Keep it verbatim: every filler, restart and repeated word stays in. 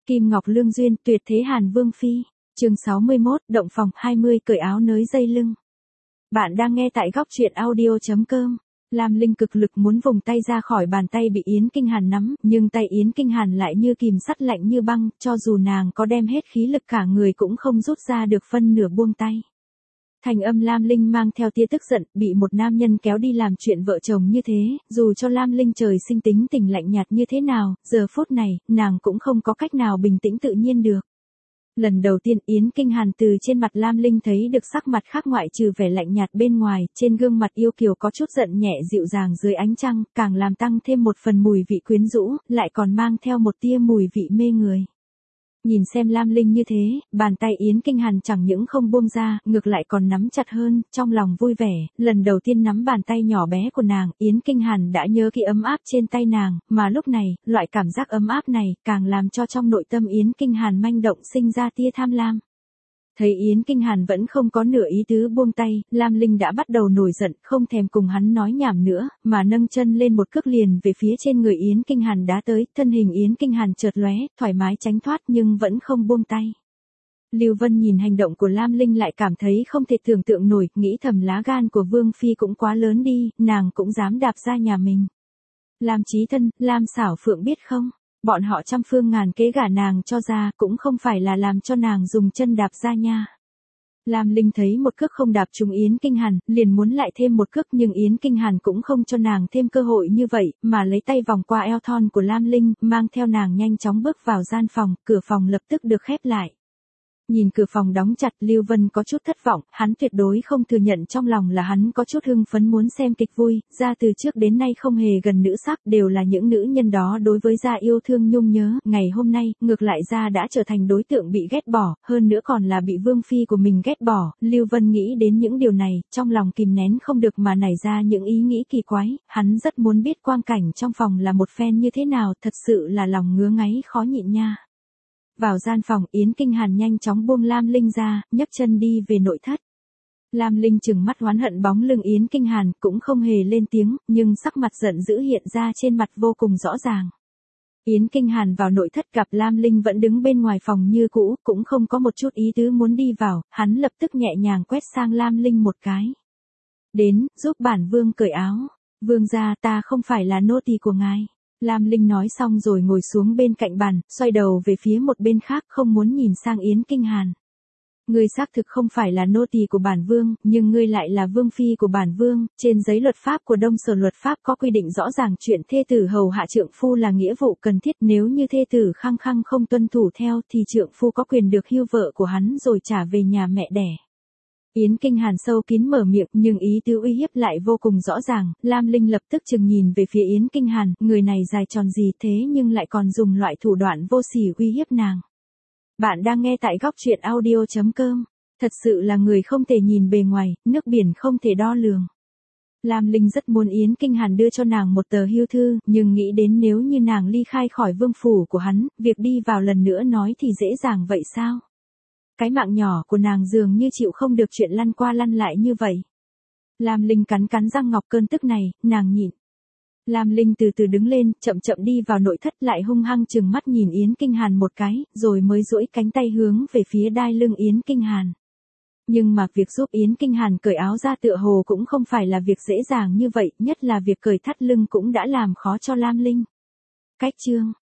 Kim Ngọc Lương Duyên, tuyệt thế Hàn Vương Phi. Chương sáu mươi mốt, động phòng hai mươi, cởi áo nới dây lưng. Bạn đang nghe tại góc truyện audio chấm com. Lam Linh cực lực muốn vùng tay ra khỏi bàn tay bị Yến Kinh Hàn nắm, nhưng tay Yến Kinh Hàn lại như kìm sắt lạnh như băng, cho dù nàng có đem hết khí lực cả người cũng không rút ra được phân nửa buông tay. Thành âm Lam Linh mang theo tia tức giận, bị một nam nhân kéo đi làm chuyện vợ chồng như thế, dù cho Lam Linh trời sinh tính tình lạnh nhạt như thế nào, giờ phút này, nàng cũng không có cách nào bình tĩnh tự nhiên được. Lần đầu tiên Yến Kinh Hàn từ trên mặt Lam Linh thấy được sắc mặt khác ngoại trừ vẻ lạnh nhạt bên ngoài, trên gương mặt yêu kiều có chút giận nhẹ dịu dàng dưới ánh trăng, càng làm tăng thêm một phần mùi vị quyến rũ, lại còn mang theo một tia mùi vị mê người. Nhìn xem Lam Linh như thế, bàn tay Yến Kinh Hàn chẳng những không buông ra, ngược lại còn nắm chặt hơn, trong lòng vui vẻ, lần đầu tiên nắm bàn tay nhỏ bé của nàng, Yến Kinh Hàn đã nhớ cái ấm áp trên tay nàng, mà lúc này, loại cảm giác ấm áp này, càng làm cho trong nội tâm Yến Kinh Hàn manh động sinh ra tia tham lam. Thấy Yến Kinh Hàn vẫn không có nửa ý tứ buông tay, Lam Linh đã bắt đầu nổi giận, không thèm cùng hắn nói nhảm nữa, mà nâng chân lên một cước liền về phía trên người Yến Kinh Hàn đá tới, thân hình Yến Kinh Hàn chợt lóe, thoải mái tránh thoát nhưng vẫn không buông tay. Lưu Vân nhìn hành động của Lam Linh lại cảm thấy không thể tưởng tượng nổi, nghĩ thầm lá gan của Vương Phi cũng quá lớn đi, nàng cũng dám đạp ra nhà mình. Lam Chí Thân, Lam Xảo Phượng biết không? Bọn họ trăm phương ngàn kế gả nàng cho ra, cũng không phải là làm cho nàng dùng chân đạp ra nha. Lam Linh thấy một cước không đạp trúng Yến Kinh Hàn, liền muốn lại thêm một cước nhưng Yến Kinh Hàn cũng không cho nàng thêm cơ hội như vậy, mà lấy tay vòng qua eo thon của Lam Linh, mang theo nàng nhanh chóng bước vào gian phòng, cửa phòng lập tức được khép lại. Nhìn cửa phòng đóng chặt, Lưu Vân có chút thất vọng, hắn tuyệt đối không thừa nhận trong lòng là hắn có chút hưng phấn muốn xem kịch vui, gia từ trước đến nay không hề gần nữ sắc, đều là những nữ nhân đó đối với gia yêu thương nhung nhớ, ngày hôm nay, ngược lại gia đã trở thành đối tượng bị ghét bỏ, hơn nữa còn là bị Vương Phi của mình ghét bỏ, Lưu Vân nghĩ đến những điều này, trong lòng kìm nén không được mà nảy ra những ý nghĩ kỳ quái, hắn rất muốn biết quang cảnh trong phòng là một phen như thế nào, thật sự là lòng ngứa ngáy khó nhịn nha. Vào gian phòng, Yến Kinh Hàn nhanh chóng buông Lam Linh ra, nhấc chân đi về nội thất. Lam Linh trừng mắt oán hận bóng lưng Yến Kinh Hàn, cũng không hề lên tiếng, nhưng sắc mặt giận dữ hiện ra trên mặt vô cùng rõ ràng. Yến Kinh Hàn vào nội thất gặp Lam Linh vẫn đứng bên ngoài phòng như cũ, cũng không có một chút ý tứ muốn đi vào, hắn lập tức nhẹ nhàng quét sang Lam Linh một cái. Đến, giúp bản vương cởi áo. Vương gia, ta không phải là nô tỳ của ngài. Lam Linh nói xong rồi ngồi xuống bên cạnh bàn, xoay đầu về phía một bên khác không muốn nhìn sang Yến Kinh Hàn. Ngươi xác thực không phải là nô tỳ của bản vương, nhưng ngươi lại là vương phi của bản vương, trên giấy luật pháp của Đông Sở luật pháp có quy định rõ ràng chuyện thê tử hầu hạ trượng phu là nghĩa vụ cần thiết, nếu như thê tử khăng khăng không tuân thủ theo thì trượng phu có quyền được hưu vợ của hắn rồi trả về nhà mẹ đẻ. Yến Kinh Hàn sâu kín mở miệng nhưng ý tứ uy hiếp lại vô cùng rõ ràng, Lam Linh lập tức chừng nhìn về phía Yến Kinh Hàn, người này dài tròn gì thế nhưng lại còn dùng loại thủ đoạn vô sỉ uy hiếp nàng. Bạn đang nghe tại góc truyện audio chấm com, thật sự là người không thể nhìn bề ngoài, nước biển không thể đo lường. Lam Linh rất muốn Yến Kinh Hàn đưa cho nàng một tờ hưu thư, nhưng nghĩ đến nếu như nàng ly khai khỏi vương phủ của hắn, việc đi vào lần nữa nói thì dễ dàng vậy sao? Cái mạng nhỏ của nàng dường như chịu không được chuyện lăn qua lăn lại như vậy. Lam Linh cắn cắn răng ngọc cơn tức này, nàng nhịn. Lam Linh từ từ đứng lên, chậm chậm đi vào nội thất lại hung hăng chừng mắt nhìn Yến Kinh Hàn một cái, rồi mới duỗi cánh tay hướng về phía đai lưng Yến Kinh Hàn. Nhưng mà việc giúp Yến Kinh Hàn cởi áo ra tựa hồ cũng không phải là việc dễ dàng như vậy, nhất là việc cởi thắt lưng cũng đã làm khó cho Lam Linh. Cách chương